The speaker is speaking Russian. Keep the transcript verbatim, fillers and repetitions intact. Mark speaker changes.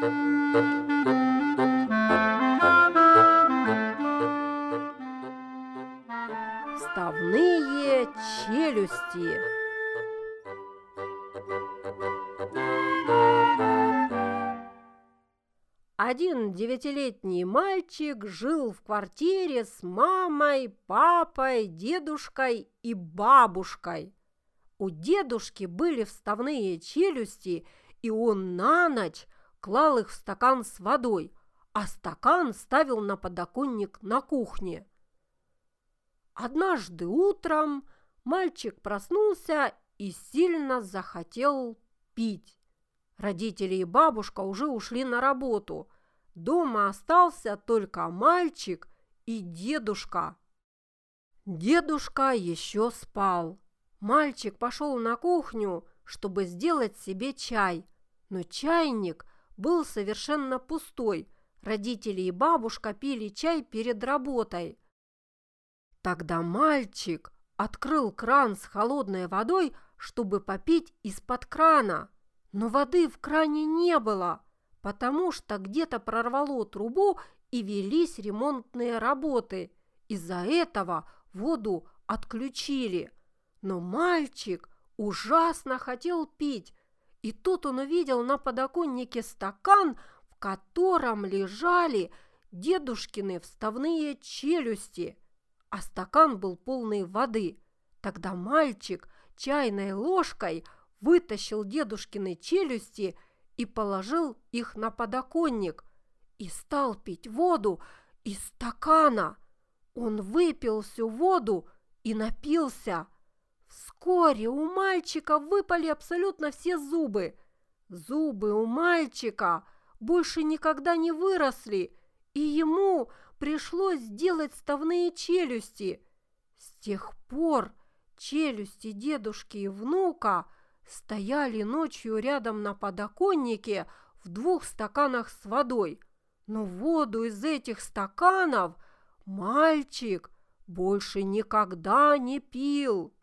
Speaker 1: Вставные челюсти. Один девятилетний мальчик жил в квартире с мамой, папой, дедушкой и бабушкой. У дедушки были вставные челюсти, и он на ночь клал их в стакан с водой, а стакан ставил на подоконник на кухне. Однажды утром мальчик проснулся и сильно захотел пить. Родители и бабушка уже ушли на работу. Дома остался только мальчик и дедушка. Дедушка еще спал. Мальчик пошел на кухню, чтобы сделать себе чай, но чайник был совершенно пустой. Родители и бабушка пили чай перед работой. Тогда мальчик открыл кран с холодной водой, чтобы попить из-под крана. Но воды в кране не было, потому что где-то прорвало трубу и велись ремонтные работы. Из-за этого воду отключили. Но мальчик ужасно хотел пить. И тут он увидел на подоконнике стакан, в котором лежали дедушкины вставные челюсти. А стакан был полный воды. Тогда мальчик чайной ложкой вытащил дедушкины челюсти и положил их на подоконник и стал пить воду из стакана. Он выпил всю воду и напился. Вскоре у мальчика выпали абсолютно все зубы. Зубы у мальчика больше никогда не выросли, и ему пришлось сделать вставные челюсти. С тех пор челюсти дедушки и внука стояли ночью рядом на подоконнике в двух стаканах с водой. Но воду из этих стаканов мальчик больше никогда не пил.